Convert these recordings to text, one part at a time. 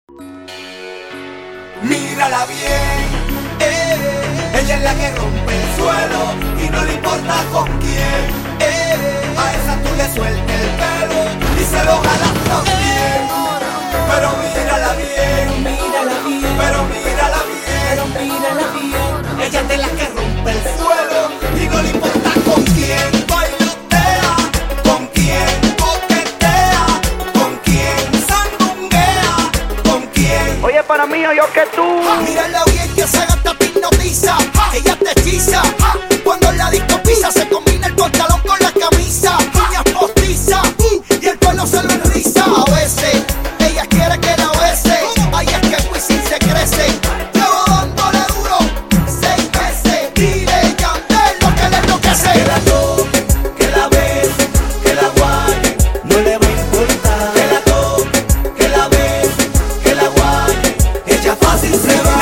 Mírala bien, ella es la que rompe el suelo y no le importa con quién. A esa tú le sueltas el pelo y se lo jalas también. Pero mírala bien, pero mírala bien. Ella es de la que rompe el suelo y no le importa con quién. Bailotea, con quién coquetea, con quién sandunguea, con quién. Oye, para mí, yo que tú. Mírala bien que se gasta te hipnotiza, ella te hechiza. Cuando la disco pisa se combina el pantalón con la camisa. Uñas postizas y el pelo se lo enriza. A veces ella quiere que la bese, ay es que Wisin se crece. Llevo dándole duro 6 meses. Dile Yandel lo que le enloquece. Que la toque, que la bese, que la guaye, no le va a importar. Que la toque, que la bese, que la guaye, ella fácil se va.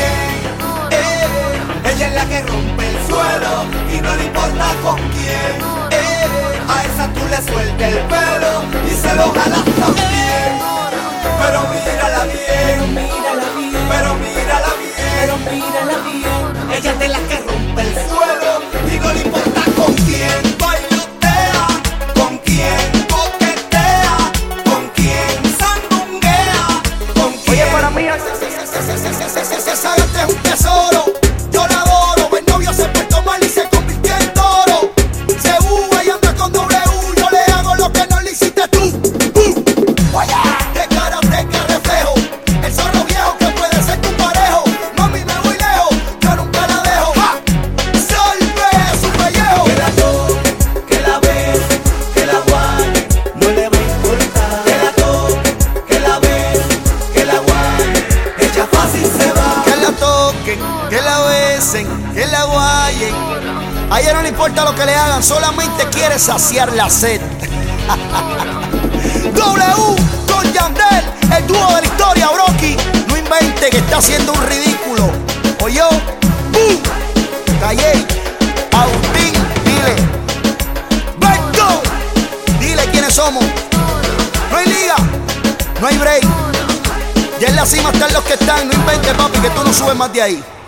Ella es la que rompe el suelo y no le importa con quién. A esa tú le sueltas el pelo y se lo jalas también. Pero mírala bien, pero mírala bien. Ella es de la que rompe el suelo y no le importa con quién. Bailotea, con quién coquetea, con quién sandunguea, con quién. Oye, para mí, esa gata es un tesoro. Yo la adoro, el novio se portó mal y se convirtió en toro. Se uva y anda con W, yo le hago lo que no le hiciste tú. Vaya, de karateca reflejo, el zorro viejo que puede ser tu parejo. Mami, me voy lejos, yo nunca la dejo. Salve su pellejo. Que la toque, que la bese, que la guaye, no le va a importar. Que la toque, que la bese, que la guaye, ella fácil se va. Que la toquen, que la besen, que la guayen. A ella no le importa lo que le hagan, solamente quiere saciar la sed. W con Yandel, el dúo de la historia, Brocky. No invente que está haciendo un ridículo. Oye, Calle, Agustín, dile. Beto, dile quiénes somos. No hay liga, no hay break. Ya en la cima están los que están. No inventes, papi, que tú no subes más de ahí.